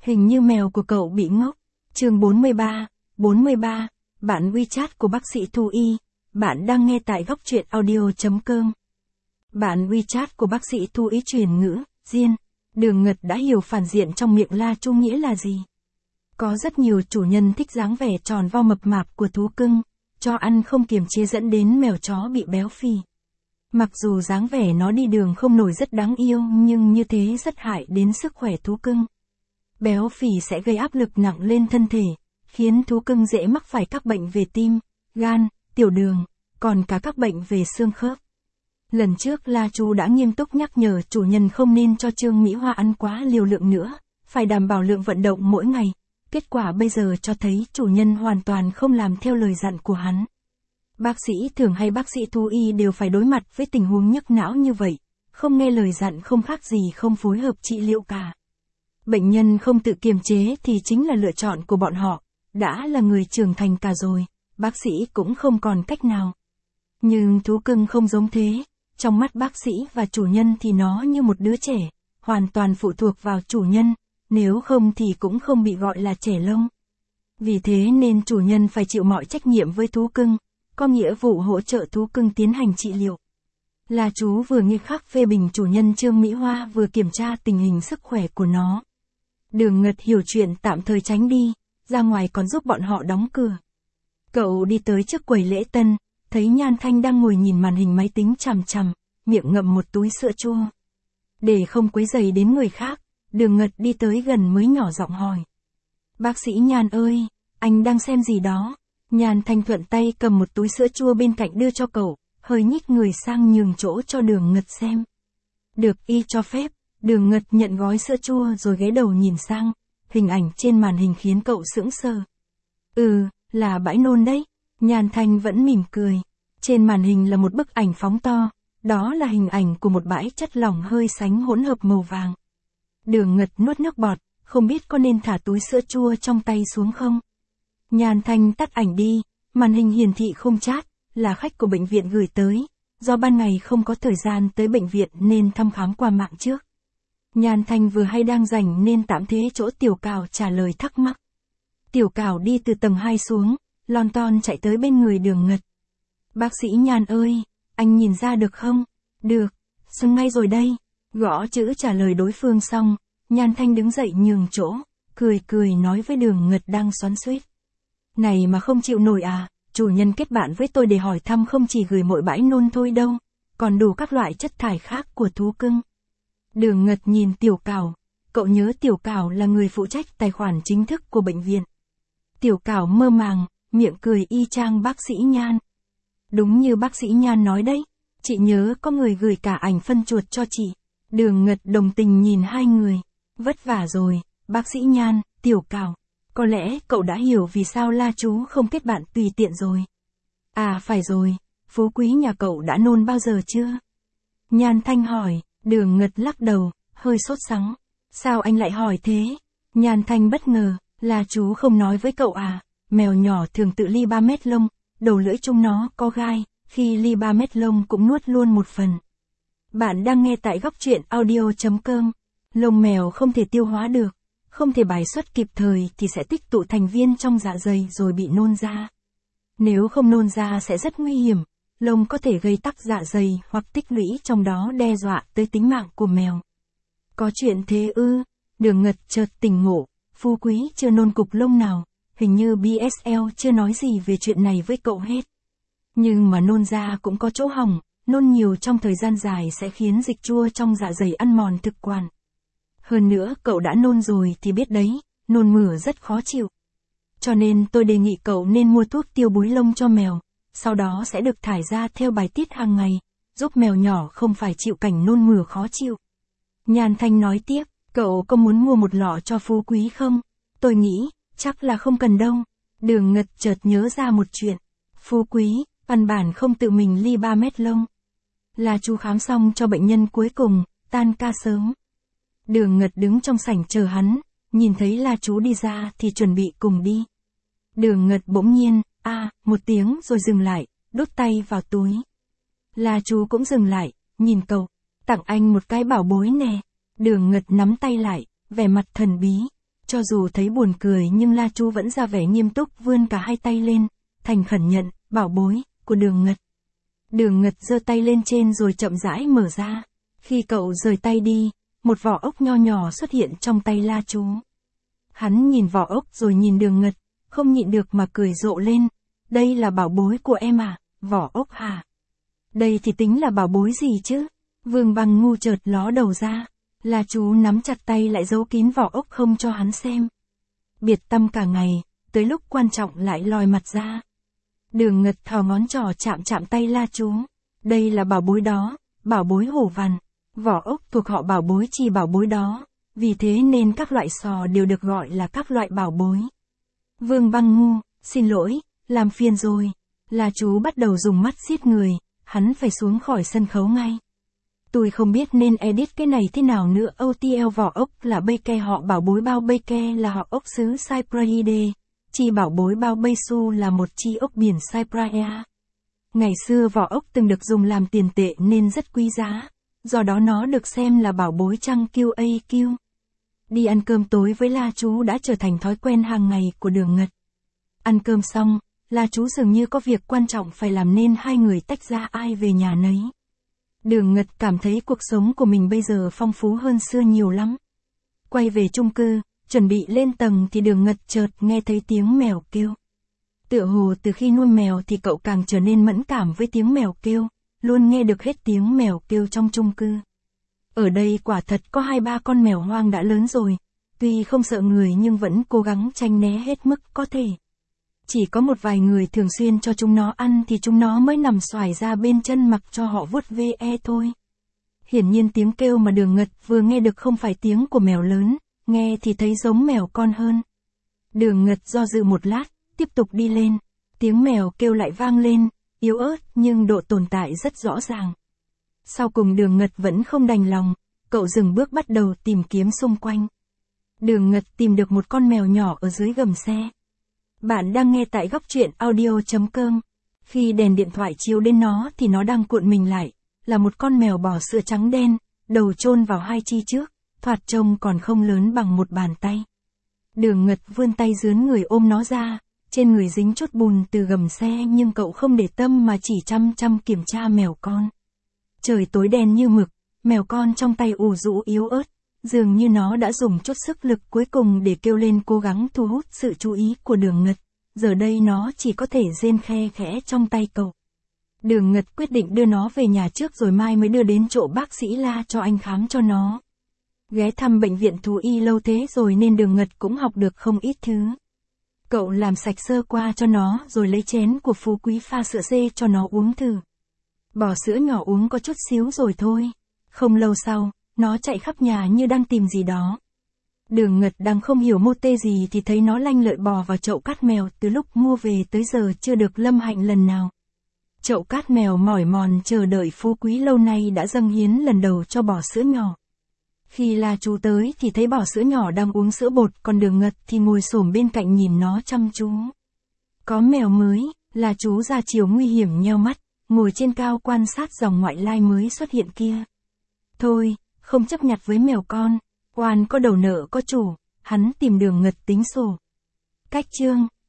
Hình như mèo của cậu bị ngốc. Chương 43, bản WeChat của bác sĩ thú y. Bạn đang nghe tại góc truyện audio.com. Bản WeChat của bác sĩ thú y truyền ngữ, Diên. Đường Ngật đã hiểu phản diện trong miệng La Chu nghĩa là gì. Có rất nhiều chủ nhân thích dáng vẻ tròn vo mập mạp của thú cưng, cho ăn không kiềm chế dẫn đến mèo chó bị béo phì. Mặc dù dáng vẻ nó đi đường không nổi rất đáng yêu nhưng như thế rất hại đến sức khỏe thú cưng. Béo phì sẽ gây áp lực nặng lên thân thể, khiến thú cưng dễ mắc phải các bệnh về tim, gan, tiểu đường, còn cả các bệnh về xương khớp. Lần trước La Chu đã nghiêm túc nhắc nhở chủ nhân không nên cho Trương Mỹ Hoa ăn quá liều lượng nữa, phải đảm bảo lượng vận động mỗi ngày. Kết quả bây giờ cho thấy chủ nhân hoàn toàn không làm theo lời dặn của hắn. Bác sĩ thường hay bác sĩ thú y đều phải đối mặt với tình huống nhức não như vậy, không nghe lời dặn không khác gì không phối hợp trị liệu cả. Bệnh nhân không tự kiềm chế thì chính là lựa chọn của bọn họ, đã là người trưởng thành cả rồi, bác sĩ cũng không còn cách nào. Nhưng thú cưng không giống thế, trong mắt bác sĩ và chủ nhân thì nó như một đứa trẻ, hoàn toàn phụ thuộc vào chủ nhân, nếu không thì cũng không bị gọi là trẻ lông. Vì thế nên chủ nhân phải chịu mọi trách nhiệm với thú cưng, có nghĩa vụ hỗ trợ thú cưng tiến hành trị liệu. La Chú vừa nghiêm khắc phê bình chủ nhân Trương Mỹ Hoa vừa kiểm tra tình hình sức khỏe của nó. Đường Ngật hiểu chuyện tạm thời tránh đi, ra ngoài còn giúp bọn họ đóng cửa. Cậu đi tới trước quầy lễ tân, thấy Nhan Thanh đang ngồi nhìn màn hình máy tính chằm chằm, miệng ngậm một túi sữa chua. Để không quấy rầy đến người khác, Đường Ngật đi tới gần mới nhỏ giọng hỏi. Bác sĩ Nhan ơi, anh đang xem gì đó? Nhan Thanh thuận tay cầm một túi sữa chua bên cạnh đưa cho cậu, hơi nhích người sang nhường chỗ cho Đường Ngật xem. Được y cho phép, Đường Ngật nhận gói sữa chua rồi ghé đầu nhìn sang, hình ảnh trên màn hình khiến cậu sững sờ. Là bãi nôn đấy. Nhan Thanh vẫn mỉm cười. Trên màn hình là một bức ảnh phóng to, đó là hình ảnh của một bãi chất lỏng hơi sánh hỗn hợp màu vàng. Đường Ngật nuốt nước bọt, không biết có nên thả túi sữa chua trong tay xuống không. Nhan Thanh tắt ảnh đi, màn hình hiển thị không chat, là khách của bệnh viện gửi tới, do ban ngày không có thời gian tới bệnh viện nên thăm khám qua mạng trước. Nhan Thanh vừa hay đang rảnh nên tạm thế chỗ Tiểu Cào trả lời thắc mắc. Tiểu Cào đi từ tầng 2 xuống, lon ton chạy tới bên người Đường Ngật. Bác sĩ Nhan ơi, anh nhìn ra được không? Được, xong ngay rồi đây. Gõ chữ trả lời đối phương xong, Nhan Thanh đứng dậy nhường chỗ, cười nói với Đường Ngật đang xoắn xuýt. Này mà không chịu nổi à, chủ nhân kết bạn với tôi để hỏi thăm không chỉ gửi mỗi bãi nôn thôi đâu, còn đủ các loại chất thải khác của thú cưng. Đường Ngật nhìn Tiểu Cào, cậu nhớ Tiểu Cào là người phụ trách tài khoản chính thức của bệnh viện. Tiểu Cào mơ màng, miệng cười y chang bác sĩ Nhan. Đúng như bác sĩ Nhan nói đấy, chị nhớ có người gửi cả ảnh phân chuột cho chị. Đường Ngật đồng tình nhìn hai người. Vất vả rồi, bác sĩ Nhan, Tiểu Cào. Có lẽ cậu đã hiểu vì sao La Chú không kết bạn tùy tiện rồi. À phải rồi, phú quý nhà cậu đã nôn bao giờ chưa? Nhan Thanh hỏi, Đường Ngật lắc đầu, hơi sốt sắng. Sao anh lại hỏi thế? Nhan Thanh bất ngờ, La Chú không nói với cậu à, mèo nhỏ thường tự li 3 mét lông, đầu lưỡi chúng nó có gai, khi li 3 mét lông cũng nuốt luôn một phần. Bạn đang nghe tại góc truyện audio.com. Lông mèo không thể tiêu hóa được, không thể bài xuất kịp thời thì sẽ tích tụ thành viên trong dạ dày rồi bị nôn ra. Nếu không nôn ra sẽ rất nguy hiểm, lông có thể gây tắc dạ dày hoặc tích lũy trong đó đe dọa tới tính mạng của mèo. Có chuyện thế ư? Đường Ngật chợt tỉnh ngộ, phú quý chưa nôn cục lông nào, hình như BSL chưa nói gì về chuyện này với cậu hết. Nhưng mà nôn ra cũng có chỗ hỏng, nôn nhiều trong thời gian dài sẽ khiến dịch chua trong dạ dày ăn mòn thực quản. Hơn nữa cậu đã nôn rồi thì biết đấy, nôn mửa rất khó chịu. Cho nên tôi đề nghị cậu nên mua thuốc tiêu búi lông cho mèo, sau đó sẽ được thải ra theo bài tiết hàng ngày, giúp mèo nhỏ không phải chịu cảnh nôn mửa khó chịu. Nhan Thanh nói tiếp, cậu có muốn mua một lọ cho phú quý không? Tôi nghĩ, chắc là không cần đâu. Đường Ngật chợt nhớ ra một chuyện. Phú quý, căn bản không tự mình li 3 mét lông. La Chú khám xong cho bệnh nhân cuối cùng, tan ca sớm. Đường Ngật đứng trong sảnh chờ hắn, nhìn thấy La Chú đi ra thì chuẩn bị cùng đi. Đường Ngật bỗng nhiên, một tiếng rồi dừng lại, đút tay vào túi. La Chú cũng dừng lại, nhìn cậu, tặng anh một cái bảo bối nè. Đường Ngật nắm tay lại, vẻ mặt thần bí. Cho dù thấy buồn cười nhưng La Chu vẫn ra vẻ nghiêm túc vươn cả hai tay lên, thành khẩn nhận, bảo bối, của Đường Ngật. Đường Ngật giơ tay lên trên rồi chậm rãi mở ra. Khi cậu rời tay đi, một vỏ ốc nho nhỏ xuất hiện trong tay La Chu. Hắn nhìn vỏ ốc rồi nhìn Đường Ngật, không nhịn được mà cười rộ lên. Đây là bảo bối của em à, vỏ ốc hả? Đây thì tính là bảo bối gì chứ? Vương Bằng ngu chợt ló đầu ra. La Chu nắm chặt tay lại giấu kín vỏ ốc không cho hắn xem. Biệt tâm cả ngày, tới lúc quan trọng lại lòi mặt ra. Đường Ngật thò ngón trỏ chạm chạm tay La Chu. Đây là bảo bối đó, bảo bối hổ vằn. Vỏ ốc thuộc họ bảo bối chi bảo bối đó. Vì thế nên các loại sò đều được gọi là các loại bảo bối. Vương Băng ngu, xin lỗi, làm phiền rồi. La Chu bắt đầu dùng mắt xiết người, hắn phải xuống khỏi sân khấu ngay. Tôi không biết nên edit cái này thế nào nữa. OTL vỏ ốc là bê ke họ bảo bối bao bê ke là họ ốc xứ Cypride. Chi bảo bối bao bay su là một chi ốc biển Cypria. Ngày xưa vỏ ốc từng được dùng làm tiền tệ nên rất quý giá. Do đó nó được xem là bảo bối trăng QAQ. Đi ăn cơm tối với La Chú đã trở thành thói quen hàng ngày của Đường Ngật. Ăn cơm xong, La Chú dường như có việc quan trọng phải làm nên hai người tách ra ai về nhà nấy. Đường Ngật cảm thấy cuộc sống của mình bây giờ phong phú hơn xưa nhiều lắm. Quay về chung cư, chuẩn bị lên tầng thì Đường Ngật chợt nghe thấy tiếng mèo kêu. Tựa hồ từ khi nuôi mèo thì cậu càng trở nên mẫn cảm với tiếng mèo kêu, luôn nghe được hết tiếng mèo kêu trong chung cư. Ở đây quả thật có 2-3 con mèo hoang đã lớn rồi, tuy không sợ người nhưng vẫn cố gắng tránh né hết mức có thể. Chỉ có một vài người thường xuyên cho chúng nó ăn thì chúng nó mới nằm xoài ra bên chân mặc cho họ vuốt ve thôi. Hiển nhiên tiếng kêu mà Đường Ngật vừa nghe được không phải tiếng của mèo lớn, nghe thì thấy giống mèo con hơn. Đường Ngật do dự một lát, tiếp tục đi lên. Tiếng mèo kêu lại vang lên, yếu ớt nhưng độ tồn tại rất rõ ràng. Sau cùng Đường Ngật vẫn không đành lòng, cậu dừng bước bắt đầu tìm kiếm xung quanh. Đường Ngật tìm được một con mèo nhỏ ở dưới gầm xe. Bạn đang nghe tại góc truyện audio.com. Khi đèn điện thoại chiếu đến nó thì nó đang cuộn mình lại, là một con mèo bò sữa trắng đen, đầu chôn vào hai chi trước, thoạt trông còn không lớn bằng một bàn tay. Đường Ngật vươn tay dướn người ôm nó ra, trên người dính chút bùn từ gầm xe nhưng cậu không để tâm mà chỉ chăm chăm kiểm tra mèo con. Trời tối đen như mực, mèo con trong tay ù rũ yếu ớt, dường như nó đã dùng chút sức lực cuối cùng để kêu lên cố gắng thu hút sự chú ý của Đường Ngật, giờ đây nó chỉ có thể rên khe khẽ trong tay cậu. Đường Ngật quyết định đưa nó về nhà trước rồi mai mới đưa đến chỗ bác sĩ La cho anh khám cho nó. Ghé thăm bệnh viện thú y lâu thế rồi nên Đường Ngật cũng học được không ít thứ. Cậu làm sạch sơ qua cho nó rồi lấy chén của Phú Quý pha sữa dê cho nó uống thử. Bỏ sữa nhỏ uống có chút xíu rồi thôi. Không lâu sau, nó chạy khắp nhà như đang tìm gì đó. Đường Ngật đang không hiểu mô tê gì thì thấy nó lanh lợi bò vào chậu cát mèo, từ lúc mua về tới giờ chưa được lâm hạnh lần nào. Chậu cát mèo mỏi mòn chờ đợi Phú Quý lâu nay đã dâng hiến lần đầu cho bò sữa nhỏ. Khi La Chú tới thì thấy bò sữa nhỏ đang uống sữa bột, còn Đường Ngật thì ngồi xổm bên cạnh nhìn nó chăm chú. Có mèo mới, La Chú ra chiều nguy hiểm nheo mắt, ngồi trên cao quan sát dòng ngoại lai mới xuất hiện kia. Thôi, không chấp nhặt với mèo con, oan có đầu nợ có chủ, hắn tìm Đường Ngật tính sổ. Cách chương